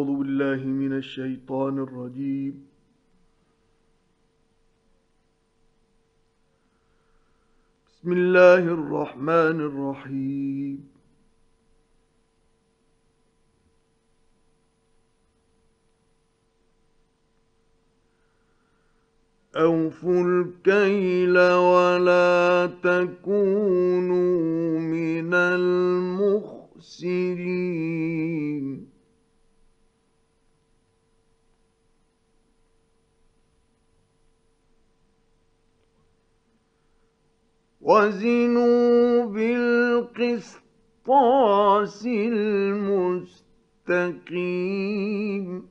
أعوذ بالله من الشيطان الرجيم. بسم الله الرحمن الرحيم. أوفوا الكيل ولا تكونوا من المخسرين. وزنوا بالقسطاس المستقيم.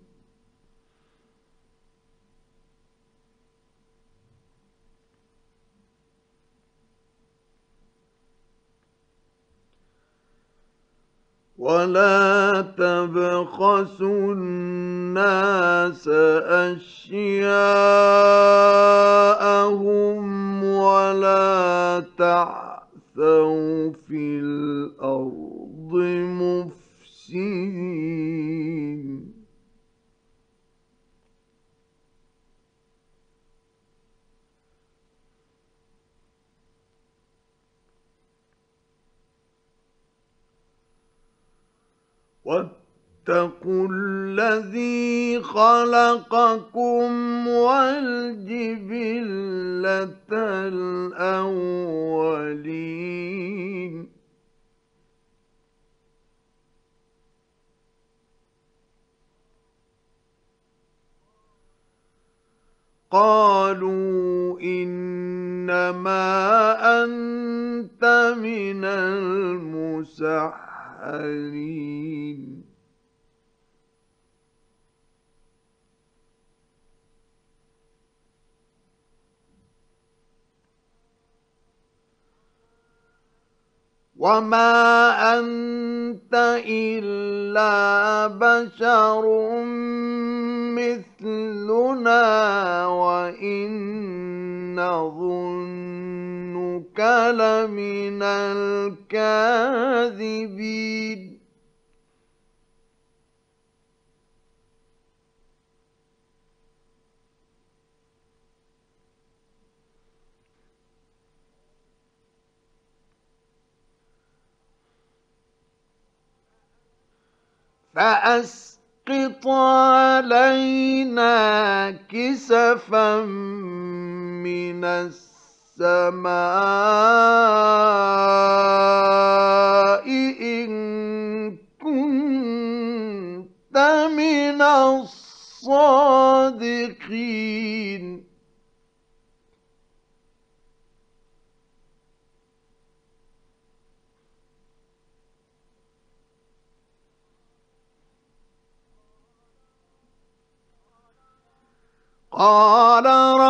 ولا تبخسوا الناس أشياءهم ولا تعثوا في الأرض مفسدين. واتقوا الذي خلقكم والجبلة الأولين. قالوا إنما أنت من المسحرين. وما أنت إلا بشر مثلنا وإن نظنك لمن الكاذبين. فأسقط علينا كسفا من السماء إن كنت من الصادقين. قال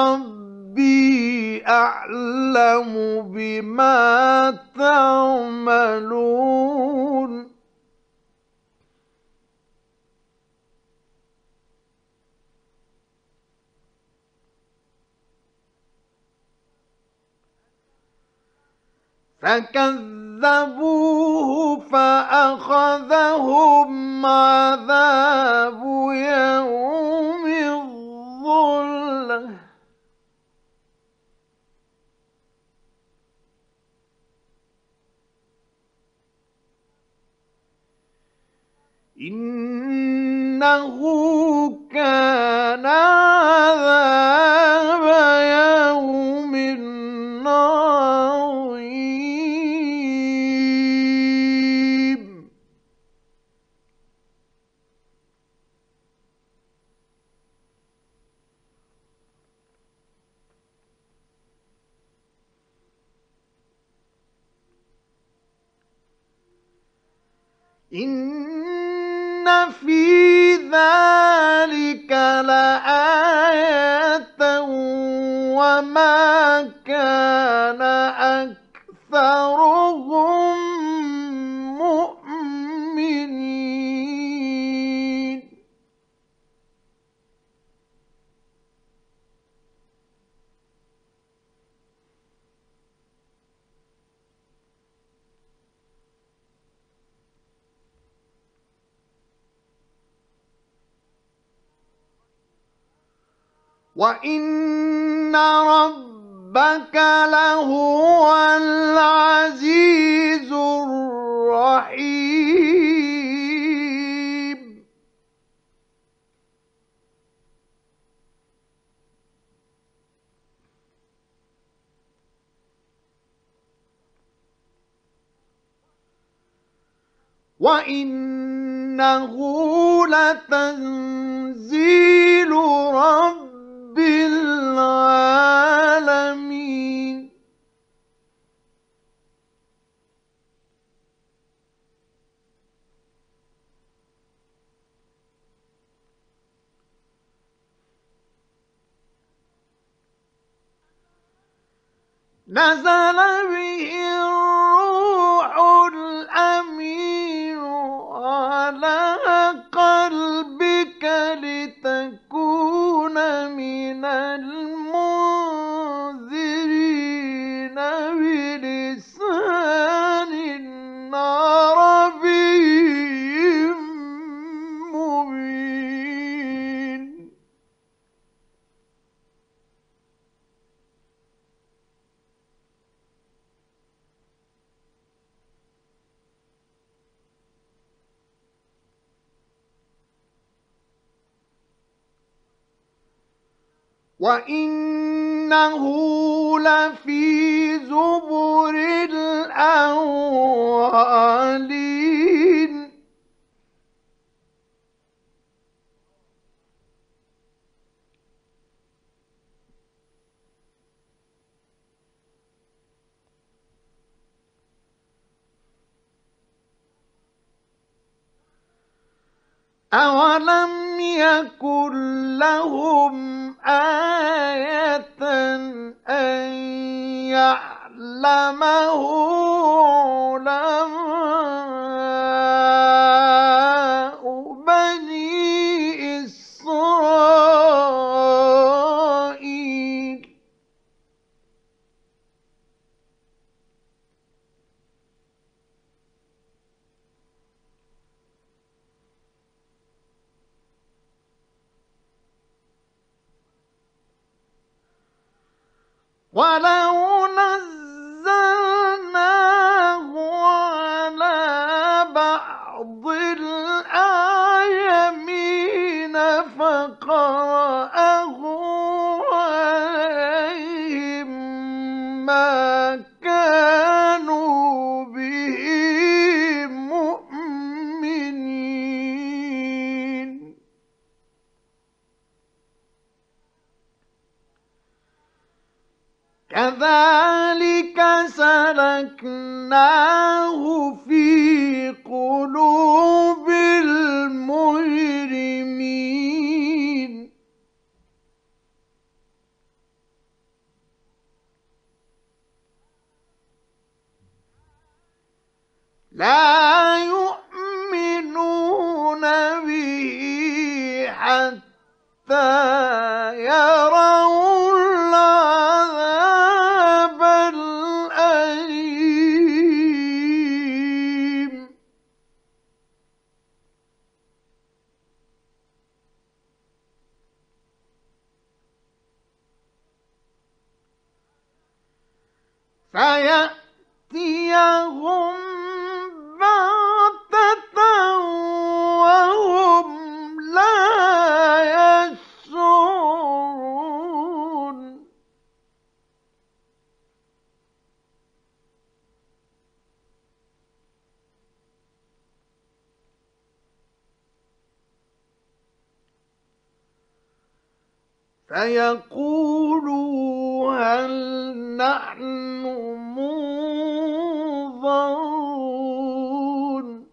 ربي أعلم بما تعملون. فكذبوه فأخذهم عذاب يوم الظلة. إنه كان عذاب يوم عظيم. إن في ذلك لآية وما كان أكثرهم مؤمنين. وإن ربك لهو العزيز الرحيم. وإنه لتنزيل رب العالمين. نزل به الروح الأمين على قلبك لتكون من المنذرين بلسان عربي مبين. وإنه لفي زبر الأولين. أولم يكن لهم آية أن يعلمه علماء بني إسرائيل. ولو نزلناه على بعض الأعجمين فقرأه عليهم ما كانوا به مؤمنين. كذلك سلكناه في قلوب المجرمين. لا يؤمنون به حتى يروا العذاب الأليم. فيأتيهم بغتة وهم لا يشعرون. فيقولوا هل نحن منظرون.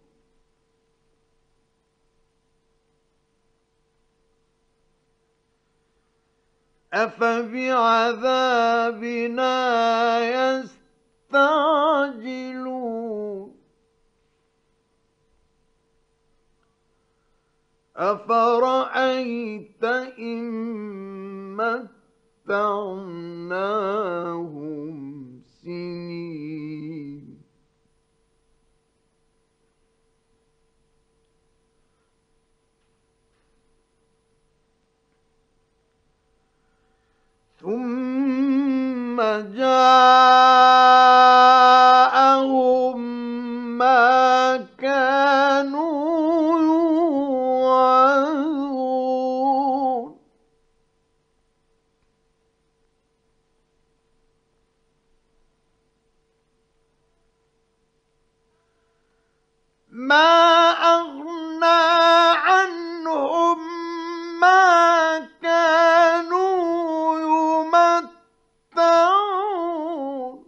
أفبعذابنا يستعجلون. أفرأيت إن متعناهم سنين. ثم جاءهم ما كانوا يوعدون ما أغنى عنهم ما كانوا يمتعون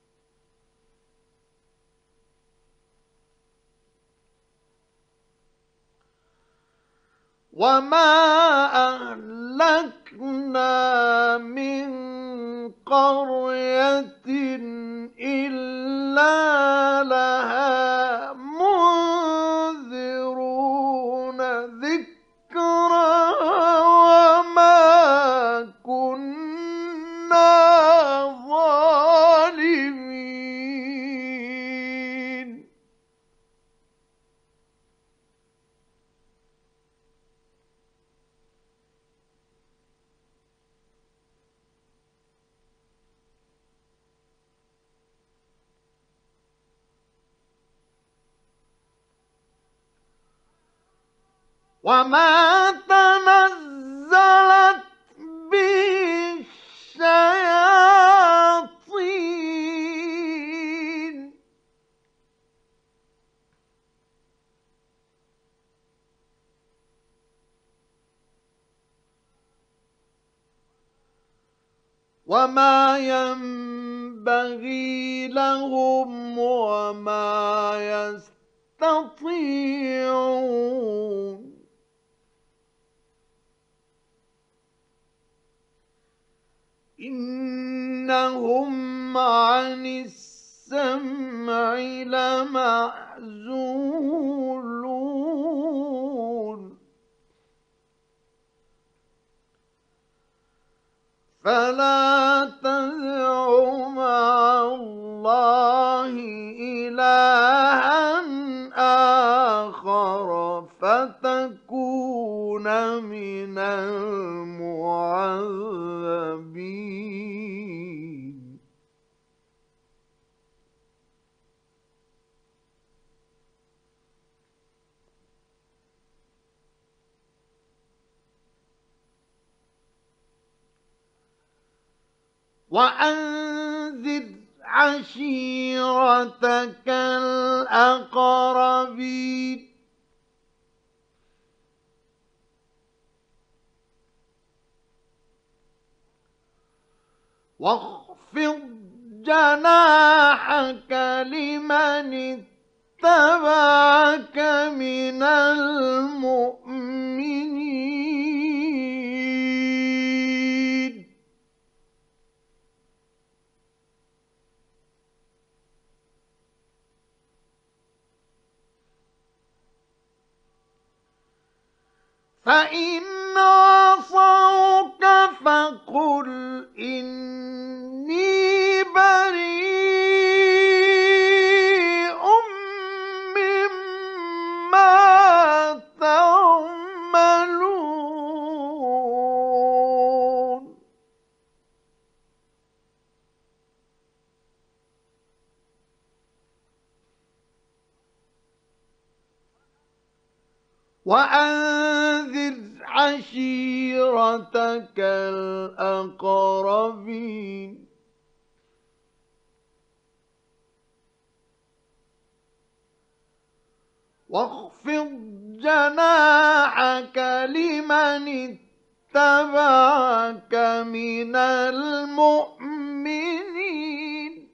وما أهلكنا من قرية إلا لها منذرون ذكرى وما كنا ظالمين وما تنزلت به الشياطين وما ينبغي لهم وما يستطيعون إنهم عن السمع لمعزولون فلا تدع مع الله إلها آخر فتكون من المعذبين وأنذر عشيرتك الأقربين واخفض جناحك لمن اتبعك من المؤمنين فإن عصوك فقل إني بريء مما تعملون وأنذر عشيرتك الأقربين واخفض جناحك لمن اتبعك من المؤمنين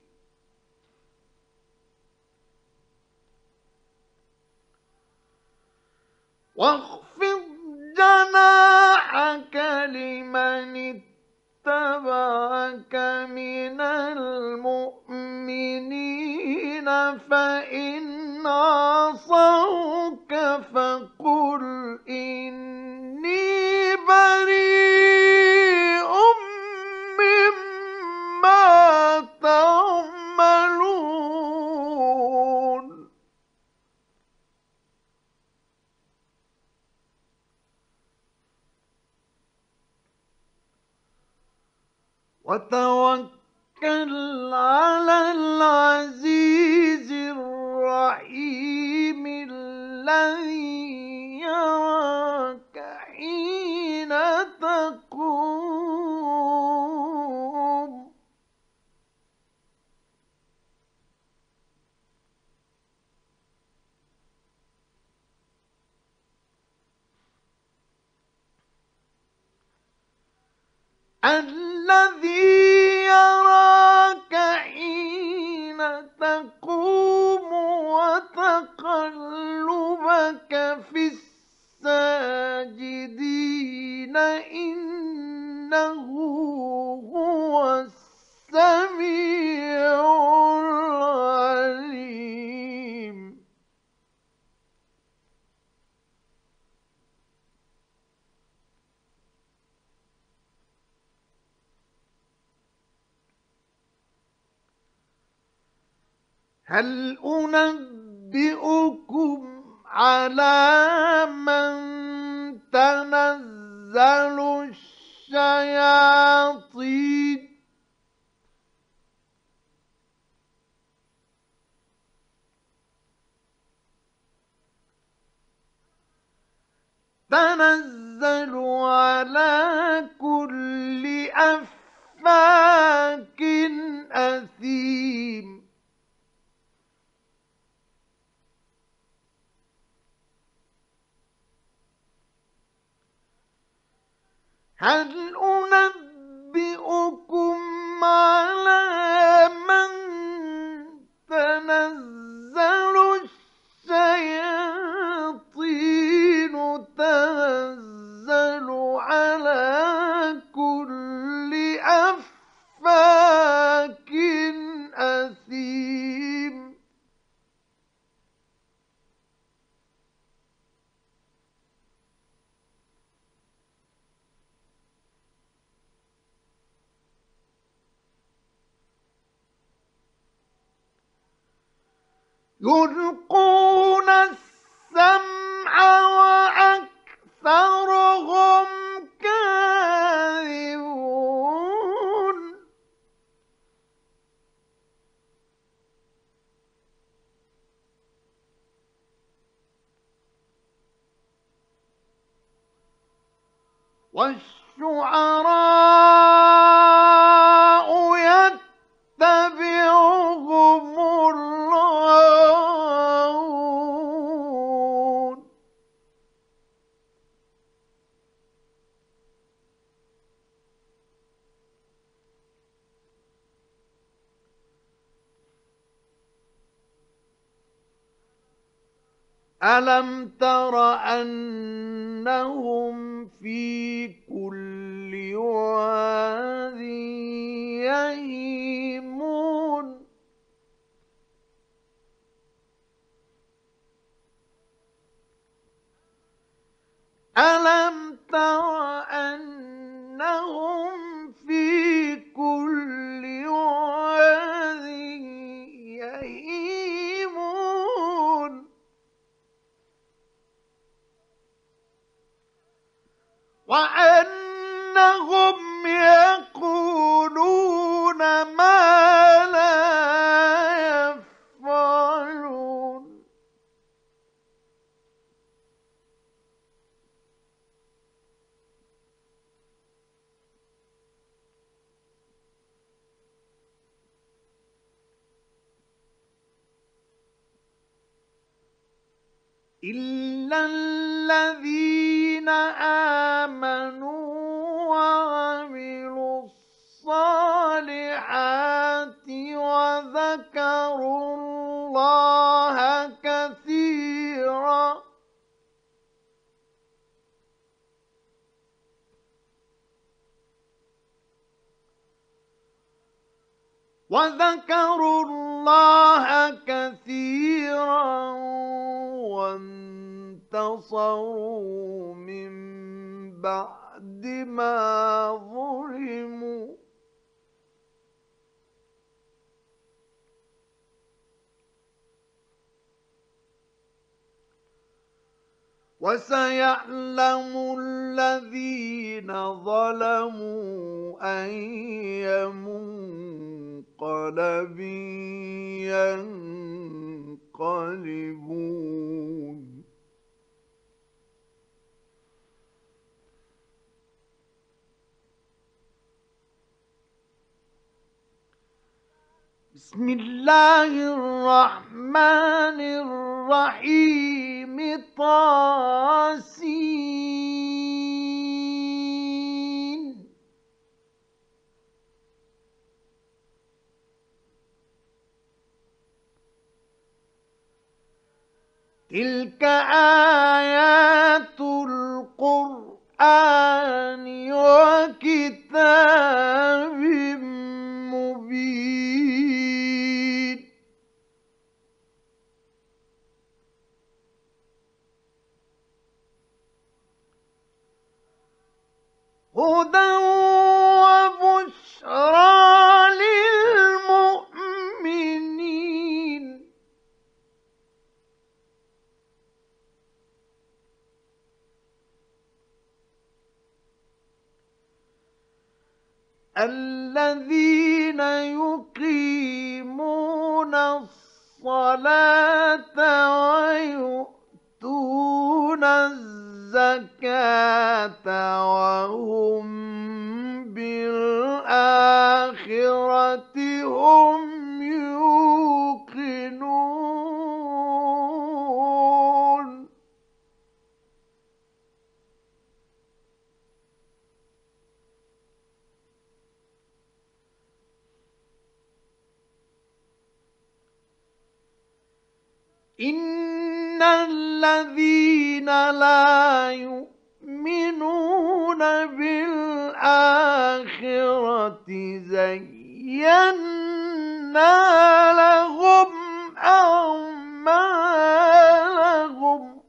واخفض جناحك لمن اتبعك من المؤمنين فإن عصوك فقل إني بريء مما تعملون وتوكل على العزيز الرحيم الذي يراك حين تقوم الذي يراك حين تقوم وتقلبك في الساجدين إنه هو السميع العليم هل أنبئكم على من تنزل الشياطين تنزل على كل أفاك أثيم هل أنبئكم على من تنزل الشياطين تنزل على كل أفاك أثيم يلقون السمع وأكثرهم كاذبون والشعراء يتبعهم الغاوون ألم تر أنهم في كل واد يهيمون ألم تر أنهم في كل واد يهيمون وأنهم يقولون ما لا يفعلون إلا الذين آمنوا وعملوا الصالحات وذكروا الله كثيرا وذكروا الله كثيرا وانتصروا من بعد ما ظلموا وسيعلم الذين ظلموا أي منقلب ينقلبون بسم الله الرحمن الرحيم طاسين تلك آيات القرآن وكتاب مبين هدى وبشرى للمؤمنين الذين يقيمون الصلاة ويؤتون الزكاة وهم بالآخرة هم يوقنون إن الذين لا يؤمنون بالآخرة زينا لهم أعمالهم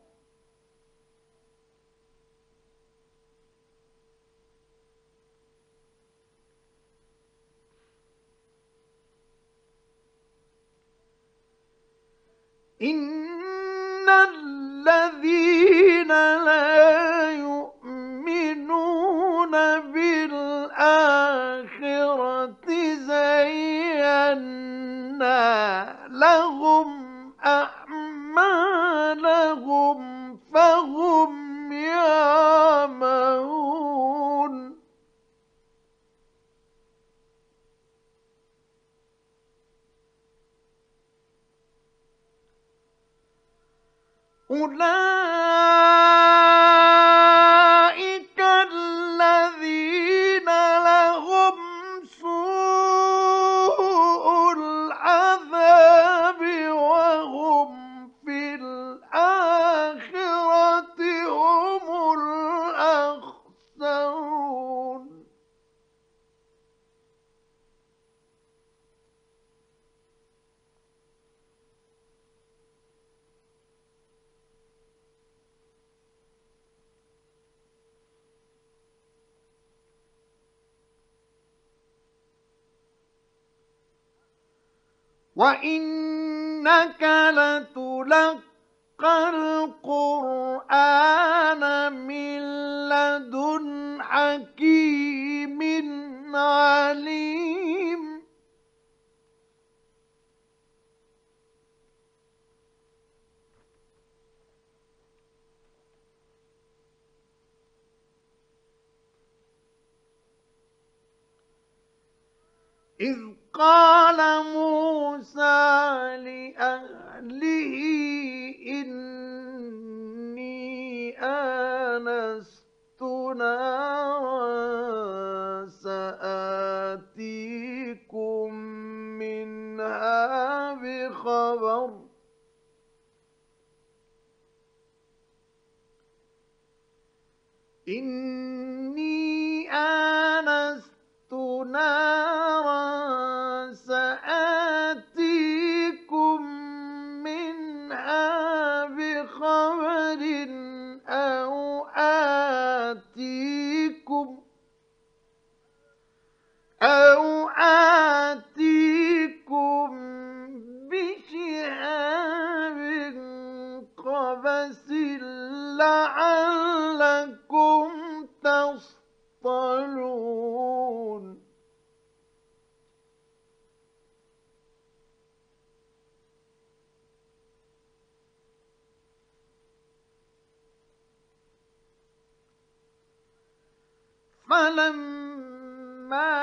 إن الذين لا يؤمنون بالآخرة زينا لهم أعمالهم فهم يعمهون أولئك الذين لهم سوء العذاب وهم في الآخرة هم الأخسرون وإنك لتلقى القرآن من لدن حكيم عليم إذ قال موسى لأهله إني آنست نارا سآتيكم منها بخبر إني آنست نارا سآتيكم منها بخبر أو آتيكم بشهاب قبس لعلكم تسطلون فلما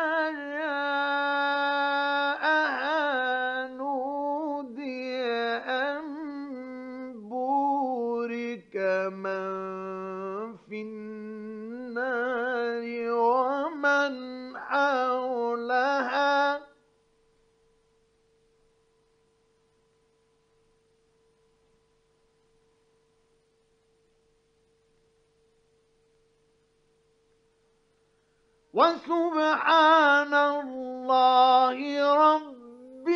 جاءها نودي أن بورك من في النار ومن حولها وسبحان الله رب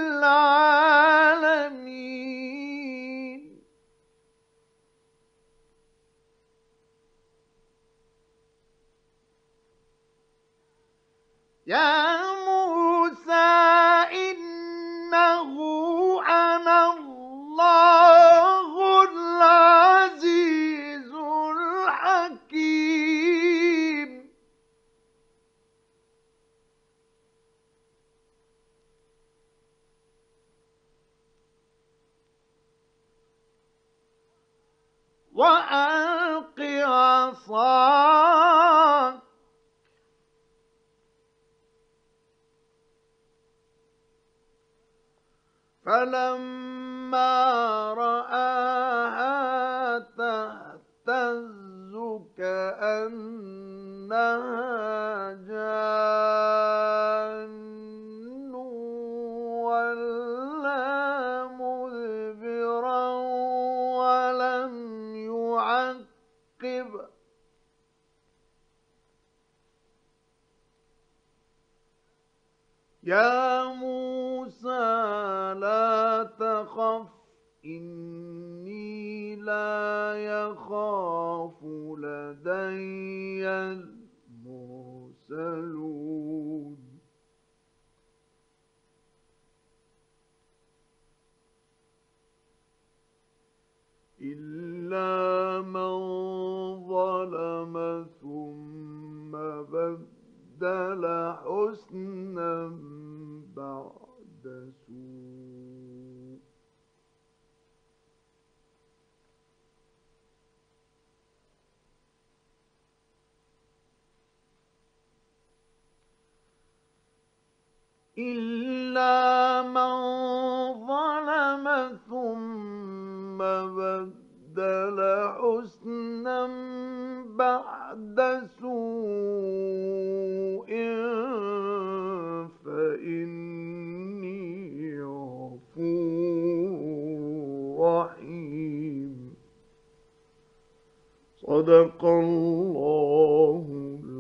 العالمين. يا موسى إنه أنا الله العزيز الحكيم. وألق عصاك فلما رآها تهتز كأنها جان ولا مدبرا ولم يعقب يا موسى لا تخف إني لا يخاف لدي المرسلون. إلا من ظلم ثم بدل حسنا بعد سوء إلا من ظلم ثم بدل حسنا بعد سوء فإني غفور رحيم. صدق الله